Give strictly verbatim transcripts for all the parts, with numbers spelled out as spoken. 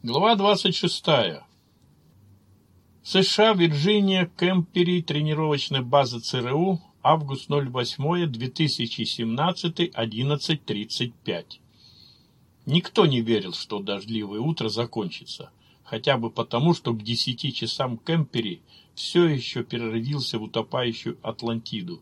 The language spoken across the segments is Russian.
Глава двадцать шестая. США, Вирджиния, Кемпери, тренировочная база ЦРУ, август восьмого две тысячи семнадцатый, одиннадцать тридцать пять. Никто не верил, что дождливое утро закончится, хотя бы потому, что к десяти часам Кемпери все еще переродился в утопающую Атлантиду.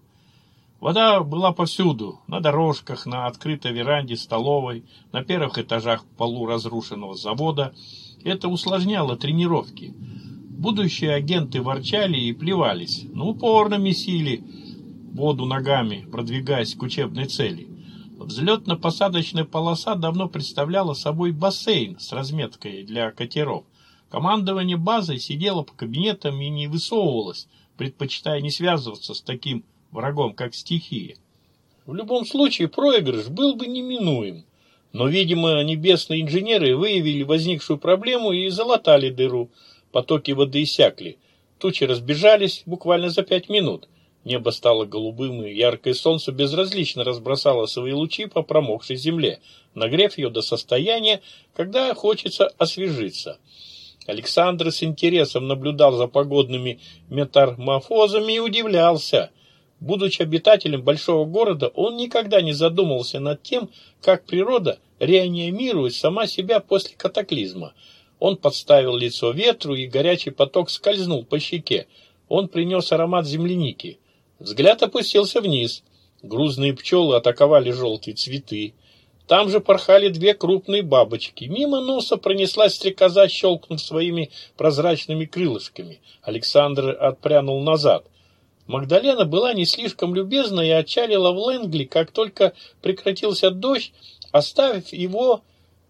Вода была повсюду, на дорожках, на открытой веранде столовой, на первых этажах полуразрушенного завода. Это усложняло тренировки. Будущие агенты ворчали и плевались, но упорно месили воду ногами, продвигаясь к учебной цели. Взлетно-посадочная полоса давно представляла собой бассейн с разметкой для катеров. Командование базой сидело по кабинетам и не высовывалось, предпочитая не связываться с таким врагом, как стихия. В любом случае проигрыш был бы неминуем, но, видимо, небесные инженеры выявили возникшую проблему и залатали дыру. Потоки воды иссякли, тучи разбежались буквально за пять минут. Небо стало голубым, и яркое солнце безразлично разбросало свои лучи по промокшей земле, нагрев ее до состояния, когда хочется освежиться. Александр с интересом наблюдал за погодными метаморфозами и удивлялся. Будучи обитателем большого города, он никогда не задумывался над тем, как природа реанимирует сама себя после катаклизма. Он подставил лицо ветру, и горячий поток скользнул по щеке. Он принес аромат земляники. Взгляд опустился вниз. Грузные пчелы атаковали желтые цветы. Там же порхали две крупные бабочки. Мимо носа пронеслась стрекоза, щелкнув своими прозрачными крылышками. Александр отпрянул назад. Магдалена была не слишком любезна и отчалила в Лэнгли, как только прекратился дождь, оставив его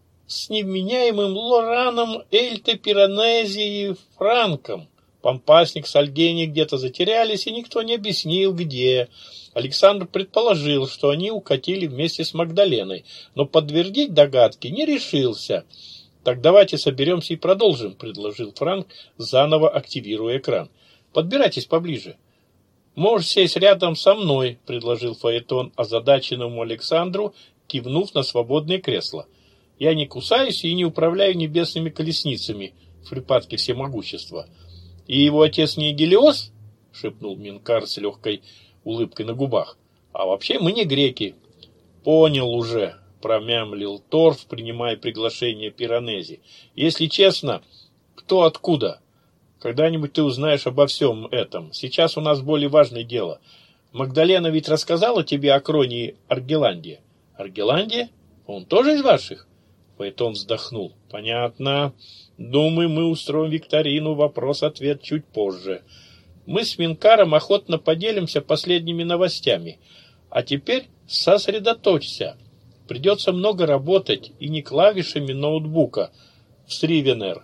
с невменяемым Лораном, Эльте, Пиранези и Франком. Помпасник с Альгени где-то затерялись, и никто не объяснил, где. Александр предположил, что они укатили вместе с Магдаленой, но подтвердить догадки не решился. «Так давайте соберемся и продолжим», — предложил Франк, заново активируя экран. «Подбирайтесь поближе». «Можешь сесть рядом со мной», — предложил Фаэтон озадаченному Александру, кивнув на свободное кресло. «Я не кусаюсь и не управляю небесными колесницами в припадке всемогущества». «И его отец не Гелиос?» — шепнул Минкар с легкой улыбкой на губах. «А вообще мы не греки». «Понял уже», — промямлил Торф, принимая приглашение Пиранези. «Если честно, кто откуда? Когда-нибудь ты узнаешь обо всем этом. Сейчас у нас более важное дело. Магдалена ведь рассказала тебе о Кронии Аргеланде». «Аргеланде? Он тоже из ваших?» Фаэтон вздохнул. «Понятно. Думаю, мы устроим викторину, вопрос-ответ чуть позже. Мы с Минкаром охотно поделимся последними новостями. А теперь сосредоточься. Придется много работать, и не клавишами ноутбука в Сривенер».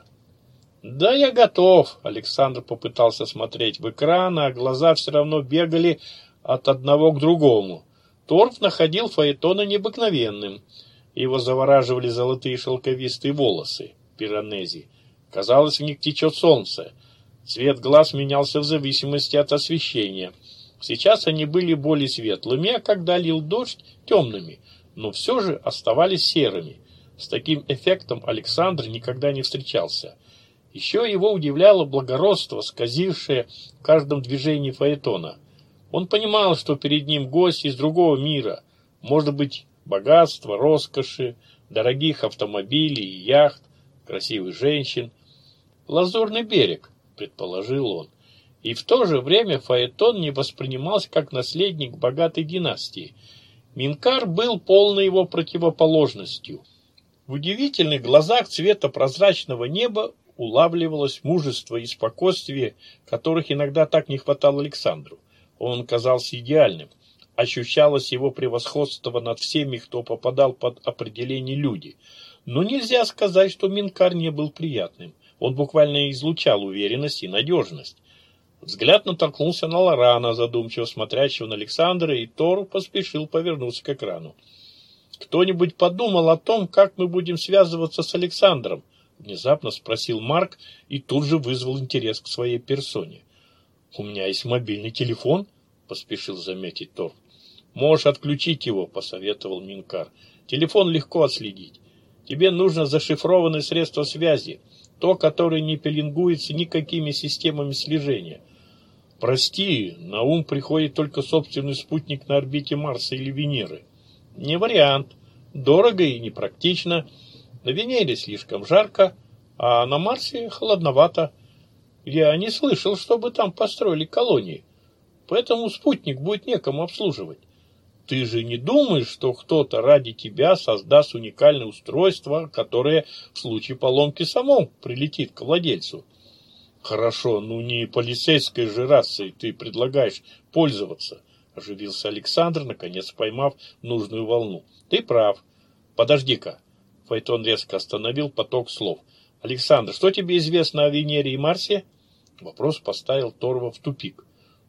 «Да я готов», — Александр попытался смотреть в экран, а глаза все равно бегали от одного к другому. Торф находил Фаэтона необыкновенным. Его завораживали золотые шелковистые волосы Пиранези. Казалось, в них течет солнце. Цвет глаз менялся в зависимости от освещения. Сейчас они были более светлыми, а когда лил дождь — темными, но все же оставались серыми. С таким эффектом Александр никогда не встречался. Еще его удивляло благородство, сквозившее в каждом движении Фаэтона. Он понимал, что перед ним гость из другого мира, может быть, богатства, роскоши, дорогих автомобилей и яхт, красивых женщин. «Лазурный берег», — предположил он. И в то же время Фаэтон не воспринимался как наследник богатой династии. Минкар был полной его противоположностью. В удивительных глазах цвета прозрачного неба улавливалось мужество и спокойствие, которых иногда так не хватало Александру. Он казался идеальным. Ощущалось его превосходство над всеми, кто попадал под определение люди. Но нельзя сказать, что Минкар не был приятным. Он буквально излучал уверенность и надежность. Взгляд натолкнулся на Лорана, задумчиво смотрящего на Александра, и Тор поспешил повернуться к экрану. «Кто-нибудь подумал о том, как мы будем связываться с Александром?» — внезапно спросил Марк и тут же вызвал интерес к своей персоне. «У меня есть мобильный телефон», — поспешил заметить Тор. «Можешь отключить его», — посоветовал Минкар. «Телефон легко отследить». Тебе нужно зашифрованное средство связи, то, которое не пеленгуется никакими системами слежения. Прости, на ум приходит только собственный спутник на орбите Марса или Венеры. Не вариант. Дорого и непрактично. На Венере слишком жарко, а на Марсе холодновато. Я не слышал, чтобы там построили колонии. Поэтому спутник будет некому обслуживать. Ты же не думаешь, что кто-то ради тебя создаст уникальное устройство, которое в случае поломки само прилетит к владельцу? Хорошо, ну не полицейской же рацией ты предлагаешь пользоваться, оживился Александр, наконец поймав нужную волну. Ты прав. Подожди-ка. Фаэтон резко остановил поток слов. Александр, что тебе известно о Венере и Марсе? Вопрос поставил Торва в тупик.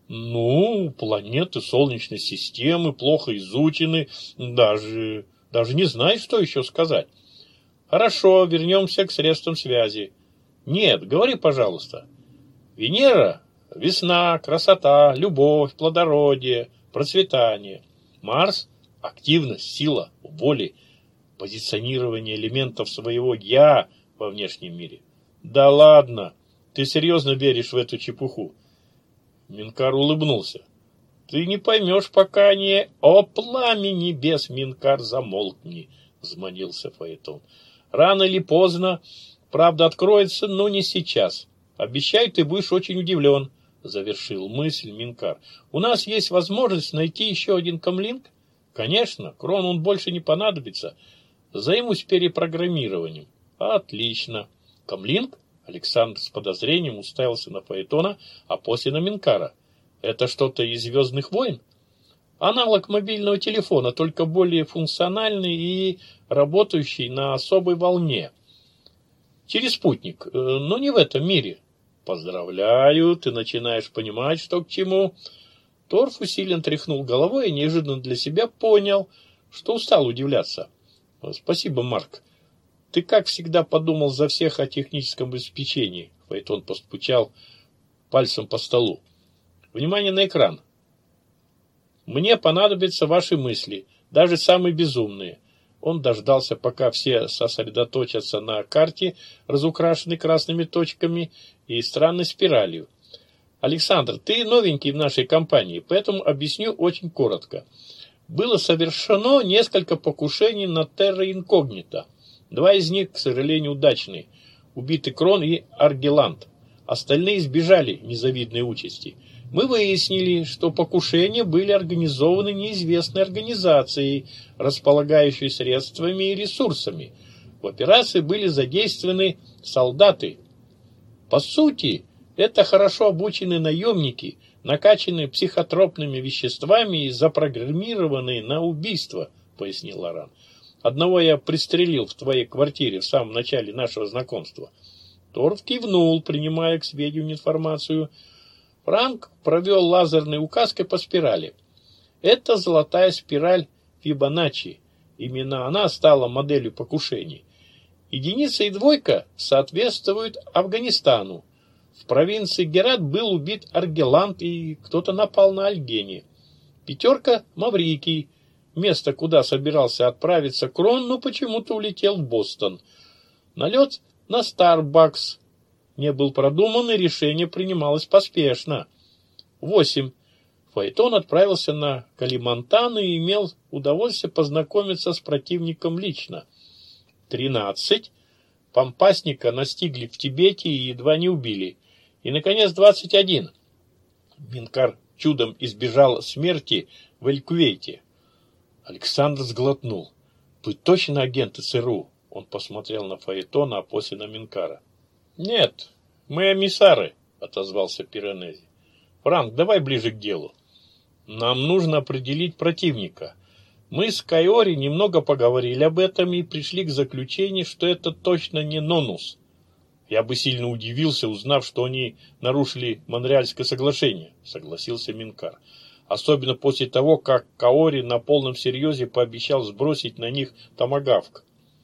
Ну, планеты Солнечной системы плохо изучены, даже, даже не знаю, что еще сказать. Хорошо, вернемся к средствам связи. Нет, говори, пожалуйста. Венера – весна, красота, любовь, плодородие, процветание. Марс – активность, сила, воля, позиционирование элементов своего «я» во внешнем мире. Да ладно, ты серьезно веришь в эту чепуху? Минкар улыбнулся. Ты не поймешь, пока не... О, пламя небес, Минкар, замолкни, взмолился Фаэтон. Рано или поздно правда откроется, но не сейчас. Обещаю, ты будешь очень удивлен, завершил мысль Минкар. У нас есть возможность найти еще один комлинк? Конечно, Крон он больше не понадобится. Займусь перепрограммированием. Отлично. Комлинк? Александр с подозрением уставился на Фаэтона, а после на Минкара. Это что-то из «Звездных войн»? Аналог мобильного телефона, только более функциональный и работающий на особой волне. Через спутник, но не в этом мире. Поздравляю, ты начинаешь понимать, что к чему. Торф усиленно тряхнул головой и неожиданно для себя понял, что устал удивляться. Спасибо, Марк. Ты, как всегда, подумал за всех о техническом обеспечении. Фаэтон постучал пальцем по столу. Внимание на экран. Мне понадобятся ваши мысли, даже самые безумные. Он дождался, пока все сосредоточатся на карте, разукрашенной красными точками и странной спиралью. Александр, ты новенький в нашей компании, поэтому объясню очень коротко. Было совершено несколько покушений на терра инкогнито. Два из них, к сожалению, удачные. Убиты Крон и Аргелант. Остальные избежали незавидной участи. Мы выяснили, что покушения были организованы неизвестной организацией, располагающей средствами и ресурсами. В операции были задействованы солдаты. По сути, это хорошо обученные наемники, накачанные психотропными веществами и запрограммированные на убийство, пояснил Лоран. Одного я пристрелил в твоей квартире в самом начале нашего знакомства. Торф кивнул, принимая к сведению информацию. Франк провел лазерной указкой по спирали. Это золотая спираль Фибоначчи. Именно она стала моделью покушений. Единица и двойка соответствуют Афганистану. В провинции Герат был убит Аргелант и кто-то напал на Альгени. Пятерка – Маврикий. Место, куда собирался отправиться Крон, но почему-то улетел в Бостон. Налет на Старбакс не был продуман, и решение принималось поспешно. Восемь. Фаэтон отправился на Калимантан и имел удовольствие познакомиться с противником лично. Тринадцать. Помпасника настигли в Тибете и едва не убили. И, наконец, двадцать один. Минкар чудом избежал смерти в Эль-Кувейте. Александр сглотнул. Вы точно агенты ЦРУ? Он посмотрел на Фаэтона, а после на Минкара. Нет, мы эмиссары, отозвался Пиранези. Франк, давай ближе к делу. Нам нужно определить противника. Мы с Кайори немного поговорили об этом и пришли к заключению, что это точно не Нонус. Я бы сильно удивился, узнав, что они нарушили Монреальское соглашение, согласился Минкар. Особенно после того, как Каори на полном серьезе пообещал сбросить на них томагавк.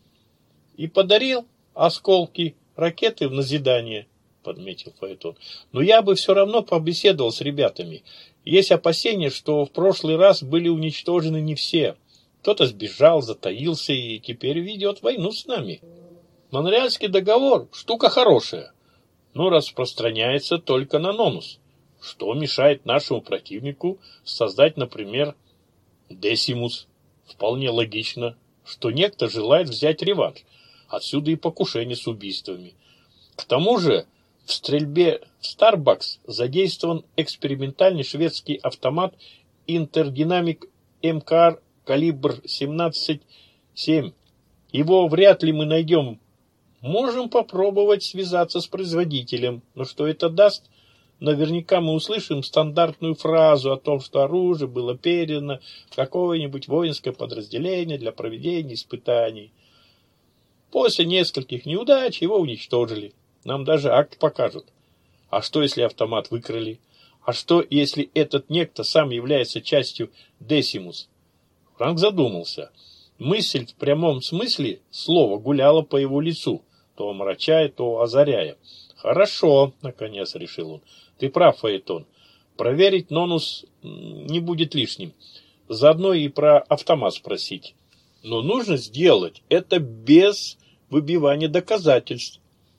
И подарил осколки ракеты в назидание, подметил Фаэтон. Но я бы все равно побеседовал с ребятами. Есть опасения, что в прошлый раз были уничтожены не все. Кто-то сбежал, затаился и теперь ведет войну с нами. Монреальский договор – штука хорошая, но распространяется только на Нонус. Что мешает нашему противнику создать, например, Десимус? Вполне логично, что некто желает взять реванш. Отсюда и покушение с убийствами. К тому же в стрельбе в Старбакс задействован экспериментальный шведский автомат Интердинамик эм ка ар калибр семнадцать семь. Его вряд ли мы найдем. Можем попробовать связаться с производителем. Но что это даст? Наверняка мы услышим стандартную фразу о том, что оружие было передано в какое-нибудь воинское подразделение для проведения испытаний. После нескольких неудач его уничтожили. Нам даже акт покажут. А что, если автомат выкрали? А что, если этот некто сам является частью Десимус? Франк задумался. Мысль в прямом смысле слова гуляла по его лицу, то омрачая, то озаряя. «Хорошо», — наконец решил он. «Ты прав, Фаэтон. Проверить Нонус не будет лишним. Заодно и про автомат спросить. Но нужно сделать это без выбивания доказательств.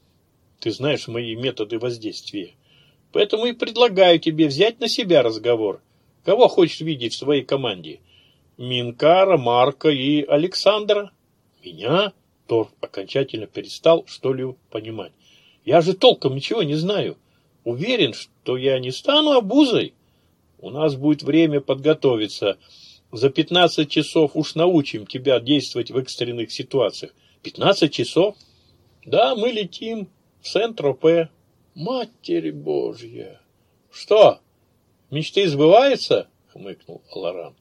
Ты знаешь мои методы воздействия. Поэтому и предлагаю тебе взять на себя разговор. Кого хочешь видеть в своей команде? Минкара, Марка и Александра?» «Меня?» Торф окончательно перестал что-либо понимать. «Я же толком ничего не знаю. Уверен, что я не стану обузой. У нас будет время подготовиться. За пятнадцать часов уж научим тебя действовать в экстренных ситуациях». «Пятнадцать часов?» «Да, мы летим в Сент-Тропе». «Матерь Божья!» «Что, мечты сбываются?» — хмыкнул Лоран.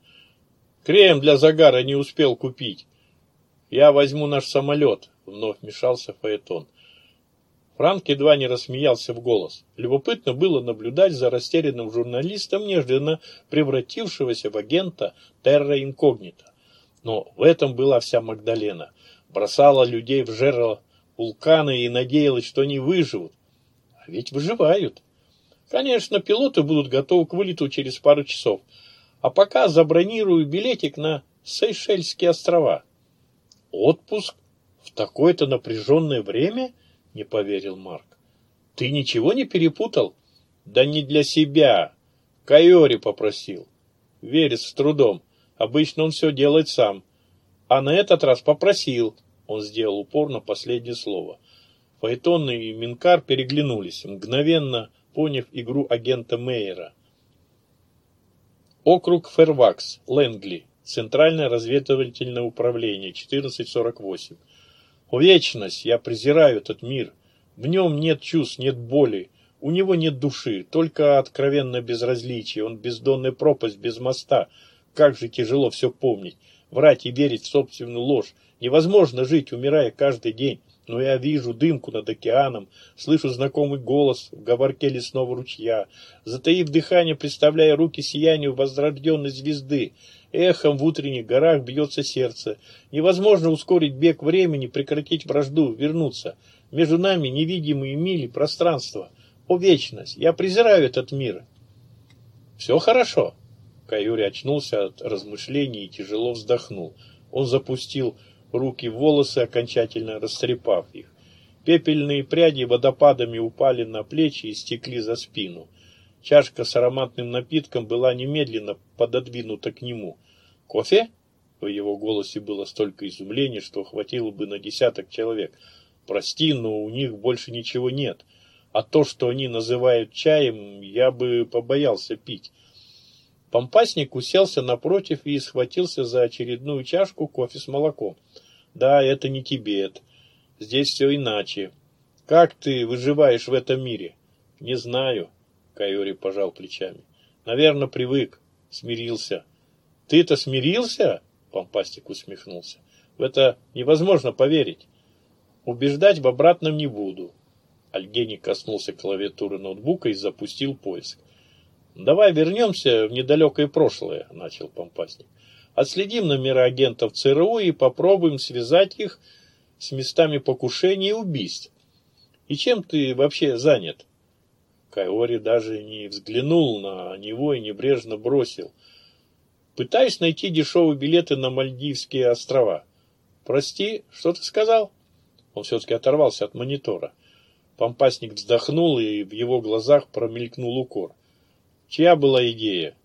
«Крем для загара не успел купить. Я возьму наш самолет», — вновь вмешался Фаэтон. Франк едва не рассмеялся в голос. Любопытно было наблюдать за растерянным журналистом, неожиданно превратившегося в агента терра инкогнито. Но в этом была вся Магдалена. Бросала людей в жерло вулкана и надеялась, что они выживут. А ведь выживают. Конечно, пилоты будут готовы к вылету через пару часов. А пока забронирую билетик на Сейшельские острова. «Отпуск? В такое-то напряженное время?» — не поверил Марк. «Ты ничего не перепутал?» «Да не для себя. Кайори попросил». Верес с трудом. Обычно он все делает сам. А на этот раз попросил. Он сделал упор на последнее слово. Фаэтон и Минкар переглянулись, мгновенно поняв игру агента Мейера. Округ Фервакс, Лэнгли. Центральное разведывательное управление, четырнадцать сорок восемь. «О, вечность! Я презираю этот мир. В нем нет чувств, нет боли. У него нет души, только откровенное безразличие. Он бездонная пропасть без моста. Как же тяжело все помнить. Врать и верить в собственную ложь. Невозможно жить, умирая каждый день. Но я вижу дымку над океаном, слышу знакомый голос в говорке лесного ручья. Затаив дыхание, представляя руки сиянию возрожденной звезды. Эхом в утренних горах бьется сердце. Невозможно ускорить бег времени, прекратить вражду, вернуться. Между нами невидимые мили пространства. О, вечность! Я презираю этот мир. Все хорошо. Кайори очнулся от размышлений и тяжело вздохнул. Он запустил руки в волосы, окончательно растрепав их. Пепельные пряди водопадами упали на плечи и стекли за спину. Чашка с ароматным напитком была немедленно пододвинута к нему. «Кофе?» В его голосе было столько изумления, что хватило бы на десяток человек. «Прости, но у них больше ничего нет. А то, что они называют чаем, я бы побоялся пить». Помпасник уселся напротив и схватился за очередную чашку кофе с молоком. «Да, это не Тибет. Здесь все иначе. Как ты выживаешь в этом мире?» «Не знаю», — Кайори пожал плечами. «Наверное, привык, смирился». «Ты-то смирился?» — Помпастик усмехнулся. «В это невозможно поверить. Убеждать в обратном не буду». Альгений коснулся клавиатуры ноутбука и запустил поиск. «Давай вернемся в недалекое прошлое», — начал Помпасник. «Отследим номера агентов ЦРУ и попробуем связать их с местами покушений и убийств. И чем ты вообще занят?» Кайори даже не взглянул на него и небрежно бросил. Пытаюсь найти дешевые билеты на Мальдивские острова. Прости, что ты сказал? Он все-таки оторвался от монитора. Помпасник вздохнул, и в его глазах промелькнул укор. Чья была идея?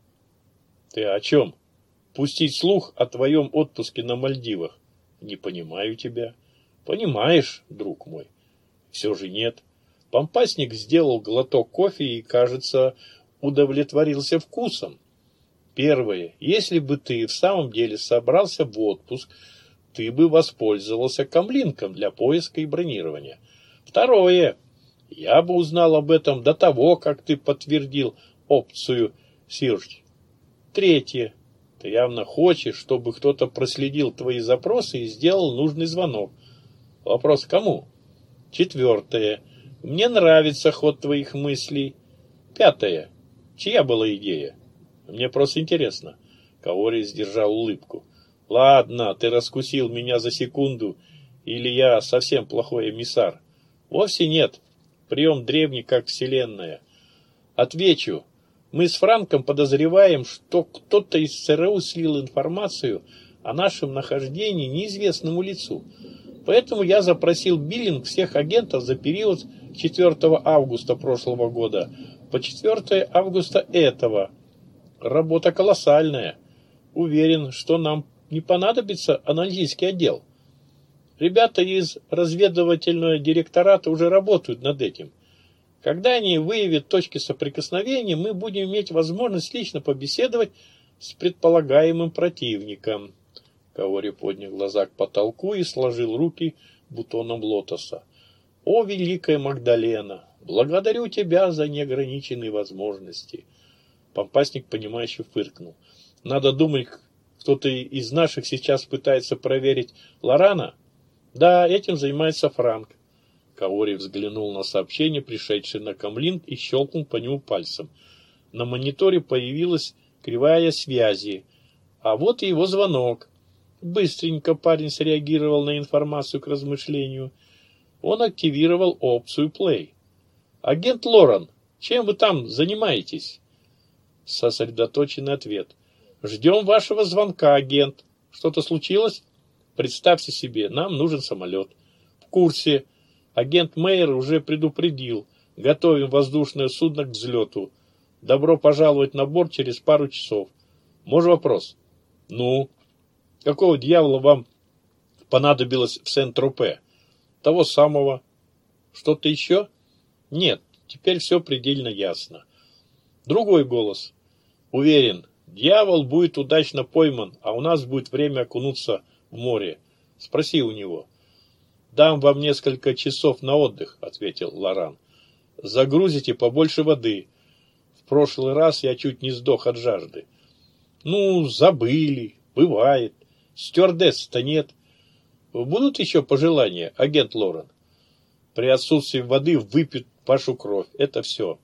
Ты о чем? Пустить слух о твоем отпуске на Мальдивах. Не понимаю тебя. Понимаешь, друг мой. Все же нет. Помпасник сделал глоток кофе и, кажется, удовлетворился вкусом. Первое. Если бы ты в самом деле собрался в отпуск, ты бы воспользовался камлинком для поиска и бронирования. Второе. Я бы узнал об этом до того, как ты подтвердил опцию Сирч. Третье. Ты явно хочешь, чтобы кто-то проследил твои запросы и сделал нужный звонок. Вопрос кому? Четвертое. Мне нравится ход твоих мыслей. Пятое. Чья была идея? Мне просто интересно. Каори сдержал улыбку. Ладно, ты раскусил меня за секунду, или я совсем плохой эмиссар? Вовсе нет. Прием древний, как вселенная. Отвечу. Мы с Франком подозреваем, что кто-то из ЦРУ слил информацию о нашем нахождении неизвестному лицу. Поэтому я запросил биллинг всех агентов за период с четвёртого августа прошлого года по четвёртое августа этого. Работа колоссальная. Уверен, что нам не понадобится аналитический отдел. Ребята из разведывательного директората уже работают над этим. Когда они выявят точки соприкосновения, мы будем иметь возможность лично побеседовать с предполагаемым противником. Каори поднял глаза к потолку и сложил руки бутоном лотоса. О, великая Магдалена, благодарю тебя за неограниченные возможности. Помпасник, понимающе фыркнул. Надо думать, кто-то из наших сейчас пытается проверить Лорана? Да, этим занимается Франк. Каори взглянул на сообщение, пришедшее на камлинг, и щелкнул по нему пальцем. На мониторе появилась кривая связи. А вот и его звонок. Быстренько парень среагировал на информацию к размышлению. Он активировал опцию Play. «Агент Лоран, чем вы там занимаетесь?» Сосредоточенный ответ. «Ждем вашего звонка, агент. Что-то случилось? Представьте себе, нам нужен самолет». «В курсе. Агент Мейер уже предупредил. Готовим воздушное судно к взлету. Добро пожаловать на борт через пару часов. Может, вопрос?» «Ну? Какого дьявола вам понадобилось в Сен-Тропе?» «Того самого». «Что-то еще?» «Нет, теперь все предельно ясно». Другой голос. «Уверен, дьявол будет удачно пойман, а у нас будет время окунуться в море. Спроси у него». «Дам вам несколько часов на отдых», — ответил Лоран. «Загрузите побольше воды. В прошлый раз я чуть не сдох от жажды». «Ну, забыли. Бывает. Стюардесс-то нет. Будут еще пожелания, агент Лоран?» «При отсутствии воды выпьют вашу кровь. Это все».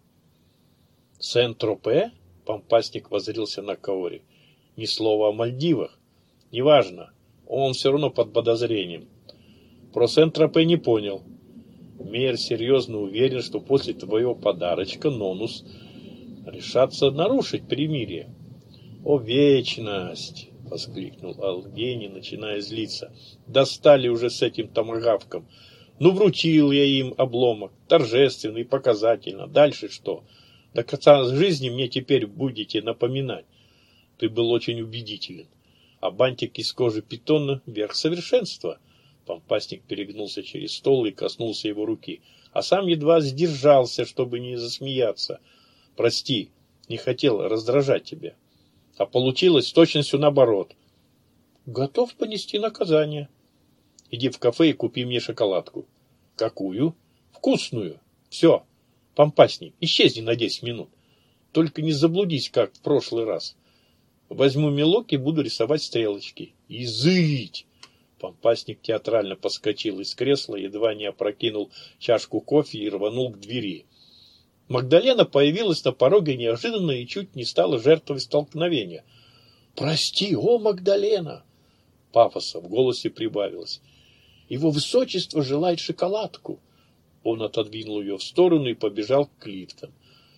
«Сен-Тропе?» — Помпасник воззрился на Каори. «Ни слова о Мальдивах. Неважно. Он все равно под подозрением. Про Сен-Тропе не понял. Мейер серьезно уверен, что после твоего подарочка Нонус решатся нарушить перемирие». «О, вечность!» — воскликнул Алгени, начиная злиться. «Достали уже с этим томагавком. Ну, вручил я им обломок. Торжественно и показательно. Дальше что? До конца жизни мне теперь будете напоминать. Ты был очень убедителен. А бантик из кожи питона — верх совершенства». Помпасник перегнулся через стол и коснулся его руки, а сам едва сдержался, чтобы не засмеяться. «Прости, не хотел раздражать тебя. А получилось с точностью наоборот». «Готов понести наказание». «Иди в кафе и купи мне шоколадку». «Какую?» «Вкусную. Все. Помпасник, исчезни на десять минут. Только не заблудись, как в прошлый раз. Возьму мелок и буду рисовать стрелочки». «Изыть!» Помпасник театрально поскочил из кресла, едва не опрокинул чашку кофе и рванул к двери. Магдалена появилась на пороге неожиданно и чуть не стала жертвой столкновения. «Прости, о, Магдалена!» Пафоса в голосе прибавилось. «Его высочество желает шоколадку». Он отодвинул ее в сторону и побежал к лифтам.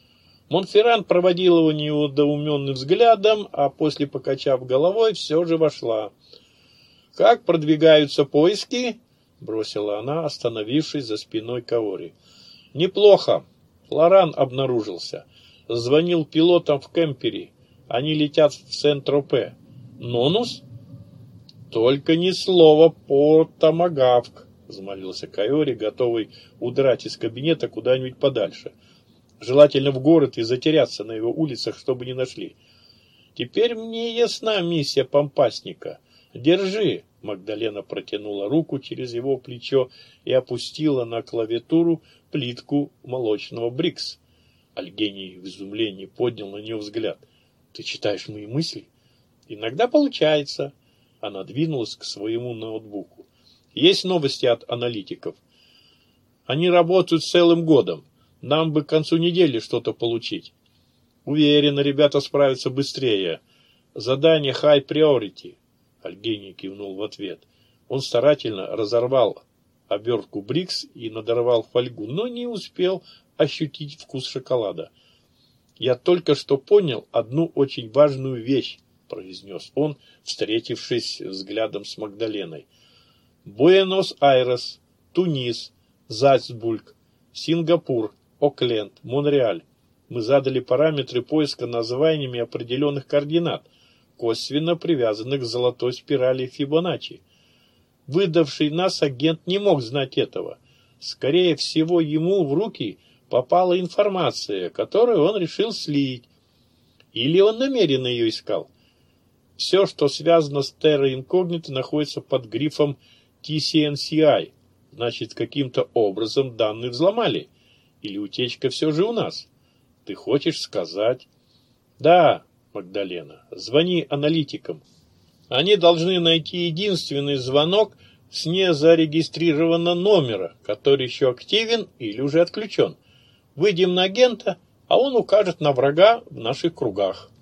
Монферран проводил его недоуменным взглядом, а после, покачав головой, все же вошла. «Как продвигаются поиски?» — бросила она, остановившись за спиной Каори. «Неплохо. Лоран обнаружился. Звонил пилотам в Кемпере. Они летят в Сент-Тропе. Нонус?» «Только ни слова по томагавк», — взмолился Каори, готовый удрать из кабинета куда-нибудь подальше. Желательно в город и затеряться на его улицах, чтобы не нашли. «Теперь мне ясна миссия помпасника. Держи!» Магдалена протянула руку через его плечо и опустила на клавиатуру плитку молочного Брикс. Альгений в изумлении поднял на нее взгляд. «Ты читаешь мои мысли?» «Иногда получается». Она двинулась к своему ноутбуку. «Есть новости от аналитиков. Они работают целым годом. Нам бы к концу недели что-то получить. Уверена, ребята справятся быстрее. Задание high priority». Альгений кивнул в ответ. Он старательно разорвал обертку Брикс и надорвал фольгу, но не успел ощутить вкус шоколада. «Я только что понял одну очень важную вещь», — произнес он, встретившись взглядом с Магдаленой. «Буэнос-Айрес, Тунис, Зальцбург, Сингапур, Окленд, Монреаль. Мы задали параметры поиска названиями определенных координат, косвенно привязанных к золотой спирали Фибоначчи. Выдавший нас агент не мог знать этого. Скорее всего, ему в руки попала информация, которую он решил слить. Или он намеренно ее искал. Все, что связано с Terra Incognita, находится под грифом ти си эн си ай. Значит, каким-то образом данные взломали. Или утечка все же у нас? Ты хочешь сказать? Да, Магдалена, звони аналитикам. Они должны найти единственный звонок с незарегистрированного номера, который еще активен или уже отключен. Выйдем на агента, а он укажет на врага в наших кругах.